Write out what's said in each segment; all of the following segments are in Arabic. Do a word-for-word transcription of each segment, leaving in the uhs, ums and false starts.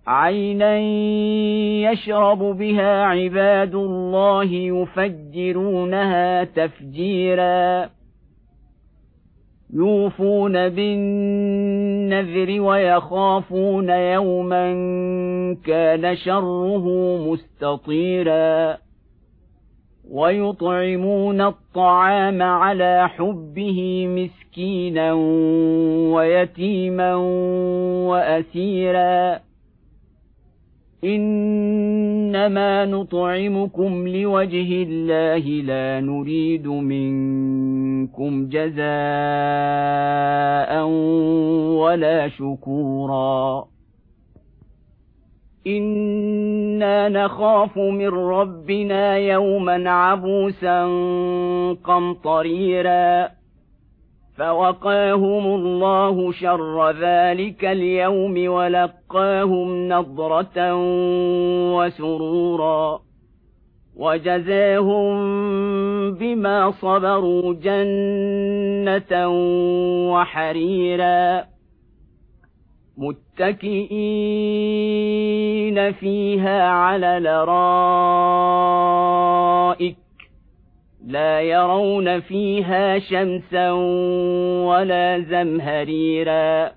عينا يشرب بها عباد الله يفجرونها تفجيرا يوفون بالنذر ويخافون يوما كان شره مستطيرا ويطعمون الطعام على حبه مسكينا ويتيما وأسيرا إنما نطعمكم لوجه الله لا نريد منكم جزاء ولا شكورا إنا نخاف من ربنا يوما عبوسا قمطريرا فوقاهم الله شر ذلك اليوم ولقاهم نضرة وسرورا وجزاهم بما صبروا جنة وحريرا متكئين فيها على الأرائك لا يرون فيها شمسا ولا زمهريرا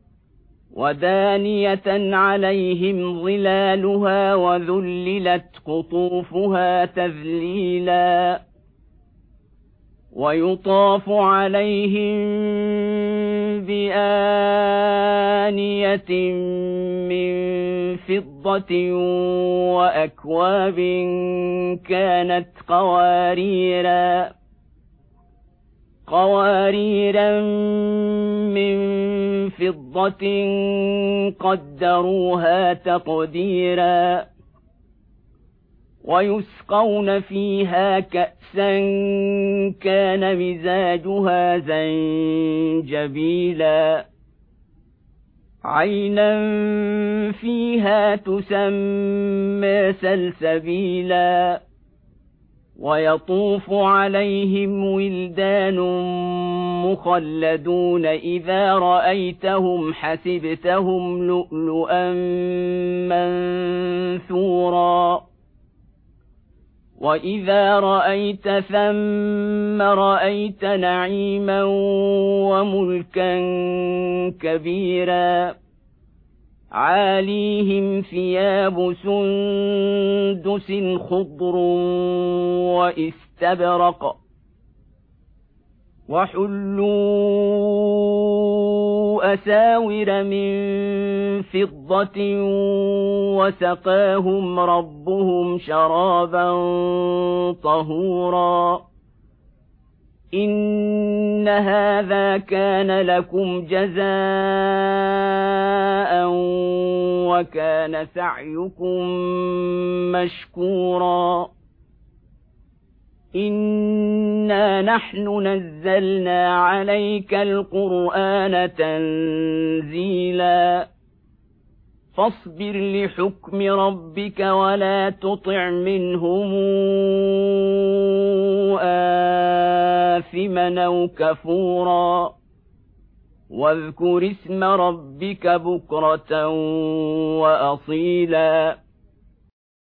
ودانية عليهم ظلالها وذللت قطوفها تذليلا ويطاف عليهم بآنية من فضة وأكواب كانت قواريرا قواريرا من فضة قدروها تقديرا ويسقون فيها كأسا كان مزاجها زنجبيلا عينا فيها تسمى سلسبيلا ويطوف عليهم ولدان مخلدون إذا رأيتهم حسبتهم لؤلؤا منثورا وإذا رأيت ثم رأيت نعيما وملكا كبيرا عاليهم ثياب سندس خضر واستبرق وحلوا أساور من فضة وسقاهم ربهم شرابا طهورا إن هذا كان لكم جزاء وكان سعيكم مشكورا إنا نحن نزلنا عليك القرآن تنزيلا فاصبر لحكم ربك ولا تطع منهم آثما أو كفورا واذكر اسم ربك بكرة وأصيلا